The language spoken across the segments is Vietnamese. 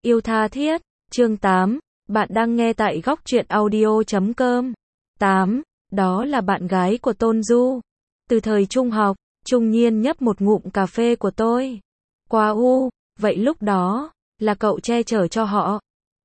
Yêu tha thiết, chương 8, bạn đang nghe tại góc truyện audio.com. 8. Đó là bạn gái của Tôn Du. Từ thời trung học, Trung Nhiên nhấp một ngụm cà phê của tôi. Qua vậy lúc đó, là cậu che chở cho họ.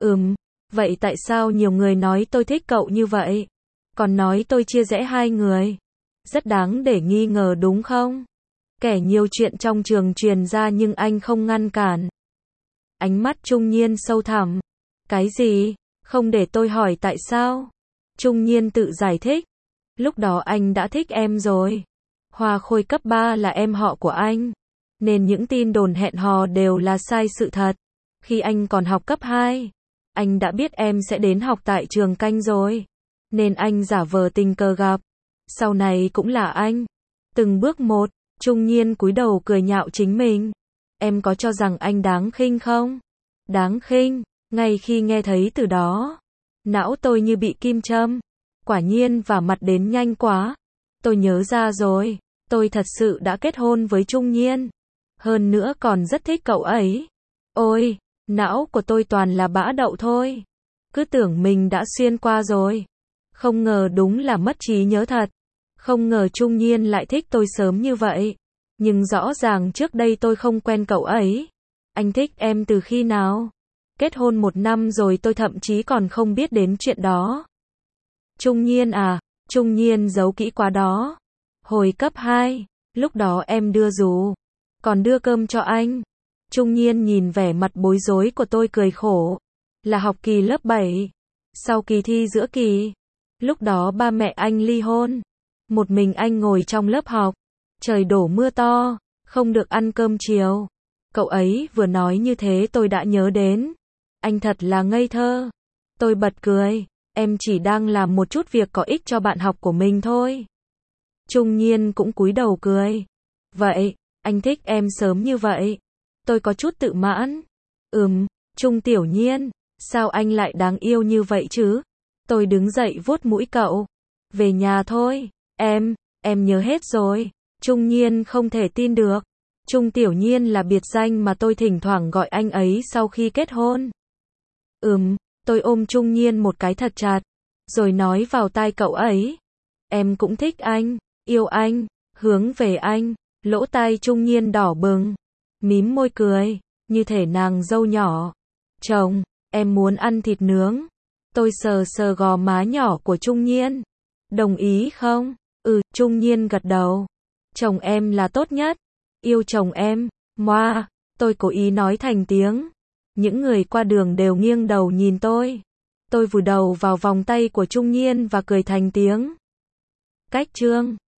Vậy tại sao nhiều người nói tôi thích cậu như vậy? Còn nói tôi chia rẽ hai người. Rất đáng để nghi ngờ đúng không? Kẻ nhiều chuyện trong trường truyền ra nhưng anh không ngăn cản. Ánh mắt Trung Nhiên sâu thẳm. Cái gì? Không để tôi hỏi tại sao? Trung Nhiên tự giải thích. Lúc đó anh đã thích em rồi. Hoa Khôi cấp 3 là em họ của anh. Nên những tin đồn hẹn hò đều là sai sự thật. Khi anh còn học cấp 2, anh đã biết em sẽ đến học tại trường canh rồi. Nên anh giả vờ tình cờ gặp. Sau này cũng là anh. Từng bước một, Trung Nhiên cúi đầu cười nhạo chính mình. Em có cho rằng anh đáng khinh không? Đáng khinh, ngay khi nghe thấy từ đó, não tôi như bị kim châm. Quả nhiên và mặt đến nhanh quá. Tôi nhớ ra rồi, tôi thật sự đã kết hôn với Trung Nhiên. Hơn nữa còn rất thích cậu ấy. Ôi, não của tôi toàn là bã đậu thôi. Cứ tưởng mình đã xuyên qua rồi. Không ngờ đúng là mất trí nhớ thật. Không ngờ Trung Nhiên lại thích tôi sớm như vậy. Nhưng rõ ràng trước đây tôi không quen cậu ấy. Anh thích em từ khi nào? Kết hôn 1 năm rồi tôi thậm chí còn không biết đến chuyện đó. Trung Nhiên à, Trung Nhiên giấu kỹ quá đó. Hồi cấp 2, lúc đó em đưa dù, còn đưa cơm cho anh. Trung Nhiên nhìn vẻ mặt bối rối của tôi cười khổ. Là học kỳ lớp 7. Sau kỳ thi giữa kỳ. Lúc đó ba mẹ anh ly hôn. Một mình anh ngồi trong lớp học. Trời đổ mưa to, không được ăn cơm chiều. Cậu ấy vừa nói như thế tôi đã nhớ đến. Anh thật là ngây thơ. Tôi bật cười. Em chỉ đang làm một chút việc có ích cho bạn học của mình thôi. Trung Nhiên cũng cúi đầu cười. Vậy, anh thích em sớm như vậy. Tôi có chút tự mãn. Trung Tiểu Nhiên, sao anh lại đáng yêu như vậy chứ? Tôi đứng dậy vuốt mũi cậu. Về nhà thôi, em nhớ hết rồi. Trung Nhiên không thể tin được. Trung Tiểu Nhiên là biệt danh mà tôi thỉnh thoảng gọi anh ấy sau khi kết hôn. Tôi ôm Trung Nhiên một cái thật chặt, rồi nói vào tai cậu ấy. Em cũng thích anh, yêu anh, hướng về anh. Lỗ tai Trung Nhiên đỏ bừng, mím môi cười, như thể nàng dâu nhỏ. Chồng, em muốn ăn thịt nướng. Tôi sờ sờ gò má nhỏ của Trung Nhiên. Đồng ý không? Trung Nhiên gật đầu. Chồng em là tốt nhất. Yêu chồng em. Moa, tôi cố ý nói thành tiếng. Những người qua đường đều nghiêng đầu nhìn tôi. Tôi vùi đầu vào vòng tay của Trung Nhiên và cười thành tiếng. Cách chương